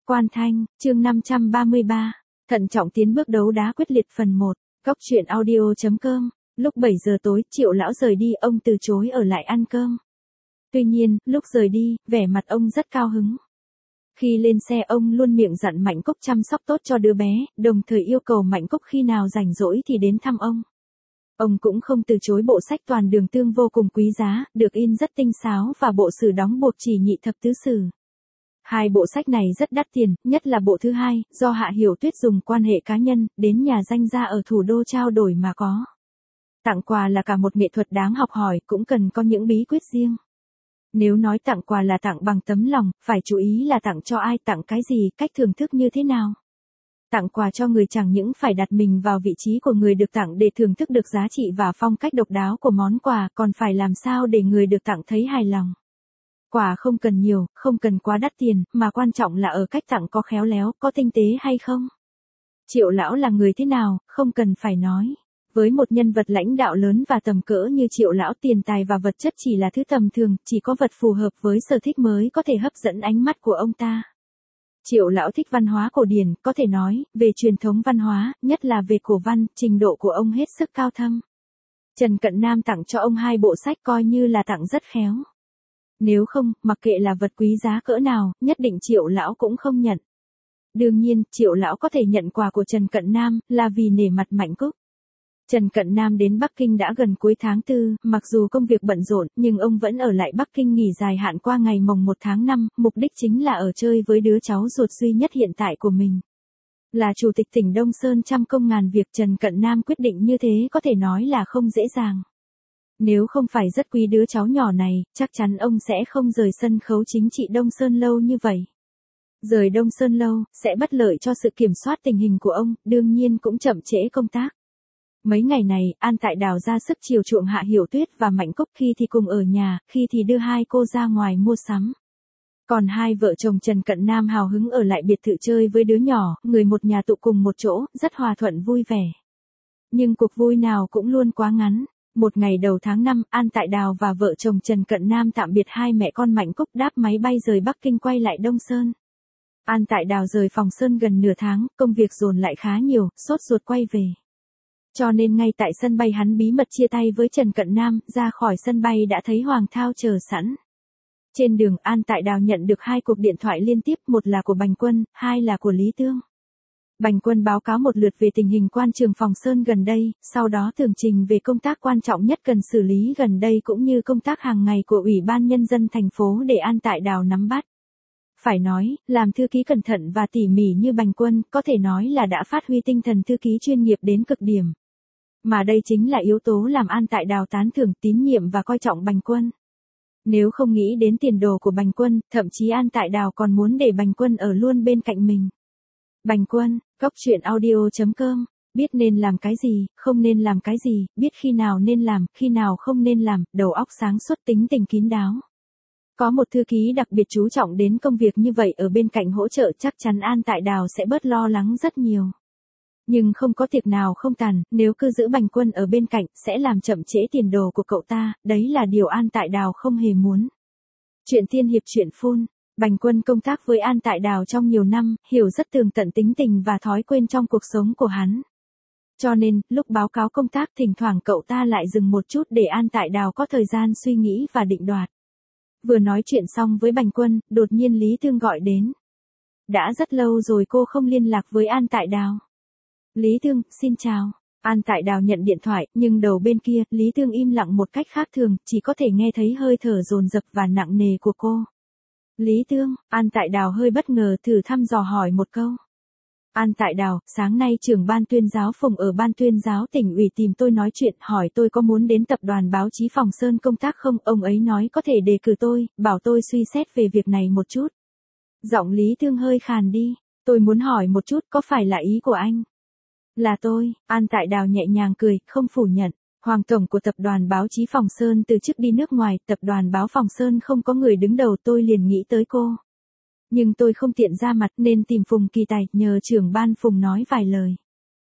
Quan Thanh, chương 533, thận trọng tiến bước đấu đá quyết liệt phần 1, Cóc truyện audio.com, lúc 7 giờ tối, Triệu lão rời đi, ông từ chối ở lại ăn cơm. Tuy nhiên, lúc rời đi, vẻ mặt ông rất cao hứng. Khi lên xe ông luôn miệng dặn Mạnh Cúc chăm sóc tốt cho đứa bé, đồng thời yêu cầu Mạnh Cúc khi nào rảnh rỗi thì đến thăm ông. Ông cũng không từ chối bộ sách Toàn Đường Tương vô cùng quý giá, được in rất tinh xảo và bộ sử đóng buộc chỉ nhị thập tứ sử. Hai bộ sách này rất đắt tiền, nhất là bộ thứ hai, do Hạ Hiểu Tuyết dùng quan hệ cá nhân, đến nhà danh gia ở thủ đô trao đổi mà có. Tặng quà là cả một nghệ thuật đáng học hỏi, cũng cần có những bí quyết riêng. Nếu nói tặng quà là tặng bằng tấm lòng, phải chú ý là tặng cho ai, tặng cái gì, cách thưởng thức như thế nào. Tặng quà cho người chẳng những phải đặt mình vào vị trí của người được tặng để thưởng thức được giá trị và phong cách độc đáo của món quà, còn phải làm sao để người được tặng thấy hài lòng. Quà không cần nhiều, không cần quá đắt tiền, mà quan trọng là ở cách tặng có khéo léo, có tinh tế hay không. Triệu lão là người thế nào, không cần phải nói. Với một nhân vật lãnh đạo lớn và tầm cỡ như Triệu lão, tiền tài và vật chất chỉ là thứ tầm thường, chỉ có vật phù hợp với sở thích mới có thể hấp dẫn ánh mắt của ông ta. Triệu lão thích văn hóa cổ điển, có thể nói, về truyền thống văn hóa, nhất là về cổ văn, trình độ của ông hết sức cao thâm. Trần Cận Nam tặng cho ông hai bộ sách coi như là tặng rất khéo. Nếu không, mặc kệ là vật quý giá cỡ nào, nhất định Triệu lão cũng không nhận. Đương nhiên, Triệu lão có thể nhận quà của Trần Cận Nam, là vì nể mặt Mạnh Cúc. Trần Cận Nam đến Bắc Kinh đã gần cuối tháng 4, mặc dù công việc bận rộn, nhưng ông vẫn ở lại Bắc Kinh nghỉ dài hạn qua ngày mồng 1 tháng 5, mục đích chính là ở chơi với đứa cháu ruột duy nhất hiện tại của mình. Là chủ tịch tỉnh Đông Sơn trăm công ngàn việc, Trần Cận Nam quyết định như thế có thể nói là không dễ dàng. Nếu không phải rất quý đứa cháu nhỏ này, chắc chắn ông sẽ không rời sân khấu chính trị Đông Sơn lâu như vậy. Rời Đông Sơn lâu, sẽ bất lợi cho sự kiểm soát tình hình của ông, đương nhiên cũng chậm trễ công tác. Mấy ngày này, An Tại Đào ra sức chiều chuộng Hạ Hiểu Tuyết và Mạnh Cúc, khi thì cùng ở nhà, khi thì đưa hai cô ra ngoài mua sắm. Còn hai vợ chồng Trần Cận Nam hào hứng ở lại biệt thự chơi với đứa nhỏ, người một nhà tụ cùng một chỗ, rất hòa thuận vui vẻ. Nhưng cuộc vui nào cũng luôn quá ngắn. Một ngày đầu tháng 5, An Tại Đào và vợ chồng Trần Cận Nam tạm biệt hai mẹ con Mạnh Cúc, đáp máy bay rời Bắc Kinh quay lại Đông Sơn. An Tại Đào rời phòng Sơn gần nửa tháng, công việc dồn lại khá nhiều, sốt ruột quay về. Cho nên ngay tại sân bay hắn bí mật chia tay với Trần Cận Nam, ra khỏi sân bay đã thấy Hoàng Thao chờ sẵn. Trên đường, An Tại Đào nhận được hai cuộc điện thoại liên tiếp, một là của Bành Quân, hai là của Lý Tương. Bành Quân báo cáo một lượt về tình hình quan trường phòng Sơn gần đây, sau đó tường trình về công tác quan trọng nhất cần xử lý gần đây cũng như công tác hàng ngày của Ủy ban Nhân dân thành phố để An Tại Đào nắm bắt. Phải nói, làm thư ký cẩn thận và tỉ mỉ như Bành Quân, có thể nói là đã phát huy tinh thần thư ký chuyên nghiệp đến cực điểm. Mà đây chính là yếu tố làm An Tại Đào tán thưởng, tín nhiệm và coi trọng Bành Quân. Nếu không nghĩ đến tiền đồ của Bành Quân, thậm chí An Tại Đào còn muốn để Bành Quân ở luôn bên cạnh mình. Bành Quân, Cóc truyện audio.com, biết nên làm cái gì, không nên làm cái gì, biết khi nào nên làm, khi nào không nên làm, đầu óc sáng suốt, tính tình kín đáo. Có một thư ký đặc biệt chú trọng đến công việc như vậy ở bên cạnh hỗ trợ, chắc chắn An Tại Đào sẽ bớt lo lắng rất nhiều. Nhưng không có tiệc nào không tàn, nếu cứ giữ Bành Quân ở bên cạnh, sẽ làm chậm trễ tiền đồ của cậu ta, đấy là điều An Tại Đào không hề muốn. Chuyện tiên hiệp truyện phun. Bành Quân công tác với An Tại Đào trong nhiều năm, hiểu rất tường tận tính tình và thói quen trong cuộc sống của hắn. Cho nên, lúc báo cáo công tác thỉnh thoảng cậu ta lại dừng một chút để An Tại Đào có thời gian suy nghĩ và định đoạt. Vừa nói chuyện xong với Bành Quân, đột nhiên Lý Tương gọi đến. Đã rất lâu rồi cô không liên lạc với An Tại Đào. Lý Tương, xin chào. An Tại Đào nhận điện thoại, nhưng đầu bên kia, Lý Tương im lặng một cách khác thường, chỉ có thể nghe thấy hơi thở dồn dập và nặng nề của cô. Lý Tương, An Tại Đào hơi bất ngờ, thử thăm dò hỏi một câu. An Tại Đào, sáng nay trưởng ban tuyên giáo Phùng ở ban tuyên giáo tỉnh ủy tìm tôi nói chuyện, hỏi tôi có muốn đến tập đoàn báo chí Phòng Sơn công tác không, ông ấy nói có thể đề cử tôi, bảo tôi suy xét về việc này một chút. Giọng Lý Tương hơi khàn đi, tôi muốn hỏi một chút, có phải là ý của anh? Là tôi, An Tại Đào nhẹ nhàng cười, không phủ nhận. Hoàng tổng của tập đoàn báo chí Phòng Sơn từ chức đi nước ngoài, tập đoàn báo Phòng Sơn không có người đứng đầu, tôi liền nghĩ tới cô. Nhưng tôi không tiện ra mặt nên tìm Phùng Kỳ Tài, nhờ trưởng ban Phùng nói vài lời.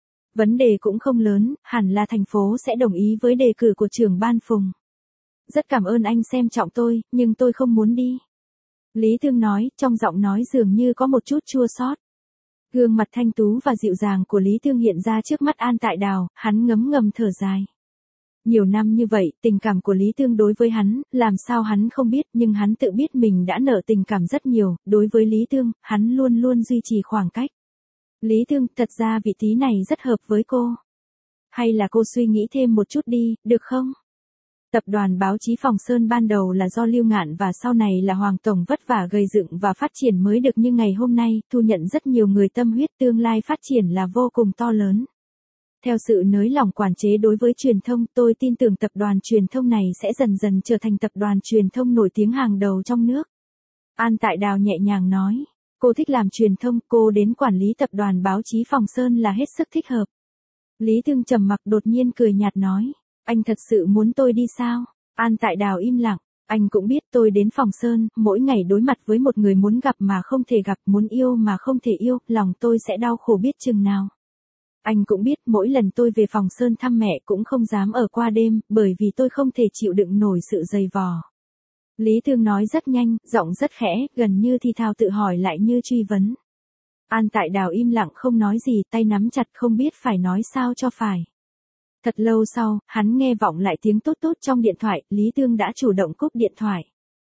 Vấn đề cũng không lớn, hẳn là thành phố sẽ đồng ý với đề cử của trưởng ban Phùng. Rất cảm ơn anh xem trọng tôi, nhưng tôi không muốn đi. Lý Thương nói, trong giọng nói dường như có một chút chua xót. Gương mặt thanh tú và dịu dàng của Lý Thương hiện ra trước mắt An Tại Đào, hắn ngấm ngầm thở dài. Nhiều năm như vậy, tình cảm của Lý Thương đối với hắn, làm sao hắn không biết, nhưng hắn tự biết mình đã nợ tình cảm rất nhiều, đối với Lý Thương, hắn luôn luôn duy trì khoảng cách. Lý Thương, thật ra vị trí này rất hợp với cô. Hay là cô suy nghĩ thêm một chút đi, được không? Tập đoàn báo chí Phòng Sơn ban đầu là do Lưu Ngạn và sau này là Hoàng Tổng vất vả gây dựng và phát triển mới được, như ngày hôm nay, thu nhận rất nhiều người tâm huyết, tương lai phát triển là vô cùng to lớn. Theo sự nới lỏng quản chế đối với truyền thông, tôi tin tưởng tập đoàn truyền thông này sẽ dần dần trở thành tập đoàn truyền thông nổi tiếng hàng đầu trong nước. An Tại Đào nhẹ nhàng nói, cô thích làm truyền thông, cô đến quản lý tập đoàn báo chí Phòng Sơn là hết sức thích hợp. Lý Thương trầm mặc, đột nhiên cười nhạt nói, anh thật sự muốn tôi đi sao? An Tại Đào im lặng, anh cũng biết tôi đến Phòng Sơn, mỗi ngày đối mặt với một người muốn gặp mà không thể gặp, muốn yêu mà không thể yêu, lòng tôi sẽ đau khổ biết chừng nào. Anh cũng biết mỗi lần tôi về Phòng Sơn thăm mẹ cũng không dám ở qua đêm, bởi vì tôi không thể chịu đựng nổi sự dày vò. Lý Thương nói rất nhanh, giọng rất khẽ, gần như thì thào tự hỏi lại như truy vấn. An Tại Đào im lặng không nói gì, tay nắm chặt không biết phải nói sao cho phải. Thật lâu sau, hắn nghe vọng lại tiếng tốt tốt trong điện thoại, Lý Thương đã chủ động cúp điện thoại.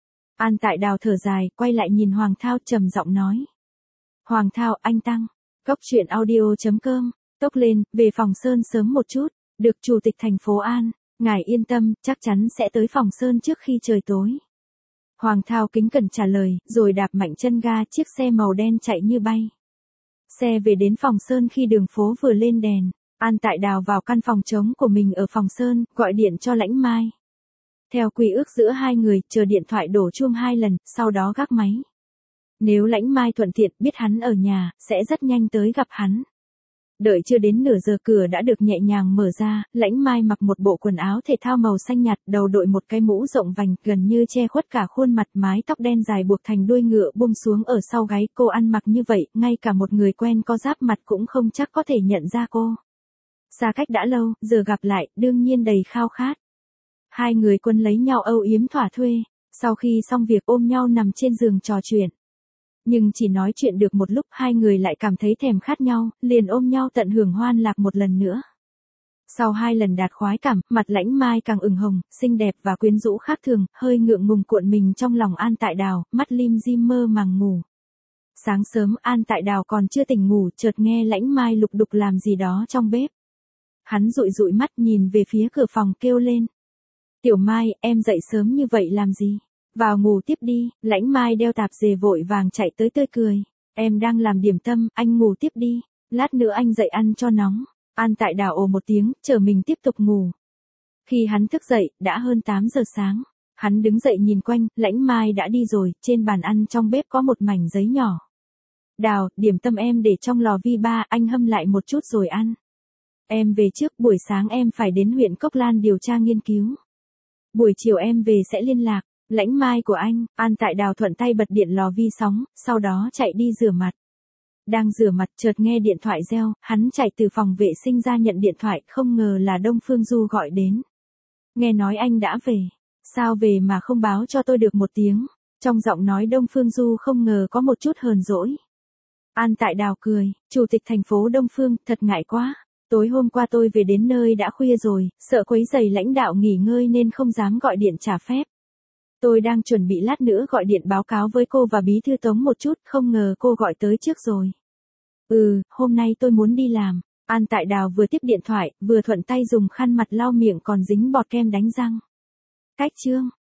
An Tại Đào thở dài, quay lại nhìn Hoàng Thao trầm giọng nói. Hoàng Thao, anh Tăng. Cốc truyện audio.com. Tốc lên, về Phòng Sơn sớm một chút. Được Chủ tịch thành phố An. Ngài yên tâm, chắc chắn sẽ tới Phòng Sơn trước khi trời tối. Hoàng Thao kính cẩn trả lời, rồi đạp mạnh chân ga, chiếc xe màu đen chạy như bay. Xe về đến Phòng Sơn khi đường phố vừa lên đèn. An Tại Đào vào căn phòng trống của mình ở Phòng Sơn, gọi điện cho Lãnh Mai. Theo quy ước giữa hai người, chờ điện thoại đổ chuông 2 lần, sau đó gác máy. Nếu Lãnh Mai thuận tiện biết hắn ở nhà, sẽ rất nhanh tới gặp hắn. Đợi chưa đến nửa giờ cửa đã được nhẹ nhàng mở ra, Lãnh Mai mặc một bộ quần áo thể thao màu xanh nhạt, đầu đội một cái mũ rộng vành, gần như che khuất cả khuôn mặt, mái tóc đen dài buộc thành đuôi ngựa buông xuống ở sau gáy, cô ăn mặc như vậy, ngay cả một người quen có giáp mặt cũng không chắc có thể nhận ra cô. Xa cách đã lâu, giờ gặp lại, đương nhiên đầy khao khát. Hai người quân lấy nhau âu yếm thỏa thuê, sau khi xong việc ôm nhau nằm trên giường trò chuyện. Nhưng chỉ nói chuyện được một lúc hai người lại cảm thấy thèm khát nhau, liền ôm nhau tận hưởng hoan lạc một lần nữa. Sau 2 lần đạt khoái cảm, mặt Lãnh Mai càng ửng hồng, xinh đẹp và quyến rũ khác thường, hơi ngượng ngùng cuộn mình trong lòng An Tại Đào, mắt lim dim mơ màng ngủ. Sáng sớm An Tại Đào còn chưa tỉnh ngủ, chợt nghe Lãnh Mai lục đục làm gì đó trong bếp. Hắn dụi dụi mắt nhìn về phía cửa phòng kêu lên. Tiểu Mai, em dậy sớm như vậy làm gì? Vào ngủ tiếp đi. Lãnh Mai đeo tạp dề vội vàng chạy tới tươi cười. Em đang làm điểm tâm, anh ngủ tiếp đi. Lát nữa anh dậy ăn cho nóng. An Tại Đào ồ một tiếng, chờ mình tiếp tục ngủ. Khi hắn thức dậy, đã hơn 8 giờ sáng. Hắn đứng dậy nhìn quanh, Lãnh Mai đã đi rồi, trên bàn ăn trong bếp có một mảnh giấy nhỏ. Đào, điểm tâm em để trong lò vi ba, anh hâm lại một chút rồi ăn. Em về trước, buổi sáng em phải đến huyện Cốc Lan điều tra nghiên cứu. Buổi chiều em về sẽ liên lạc. Lãnh Mai của anh. An Tại Đào thuận tay bật điện lò vi sóng, sau đó chạy đi rửa mặt. Đang rửa mặt chợt nghe điện thoại reo, hắn chạy từ phòng vệ sinh ra nhận điện thoại, không ngờ là Đông Phương Du gọi đến. Nghe nói anh đã về. Sao về mà không báo cho tôi được một tiếng? Trong giọng nói Đông Phương Du không ngờ có một chút hờn dỗi. An Tại Đào cười, Chủ tịch thành phố Đông Phương, thật ngại quá. Tối hôm qua tôi về đến nơi đã khuya rồi, sợ quấy rầy lãnh đạo nghỉ ngơi nên không dám gọi điện trả phép. Tôi đang chuẩn bị lát nữa gọi điện báo cáo với cô và bí thư Tống một chút, không ngờ cô gọi tới trước rồi. Hôm nay tôi muốn đi làm. An Tại Đào vừa tiếp điện thoại, vừa thuận tay dùng khăn mặt lau miệng còn dính bọt kem đánh răng. Cách chương.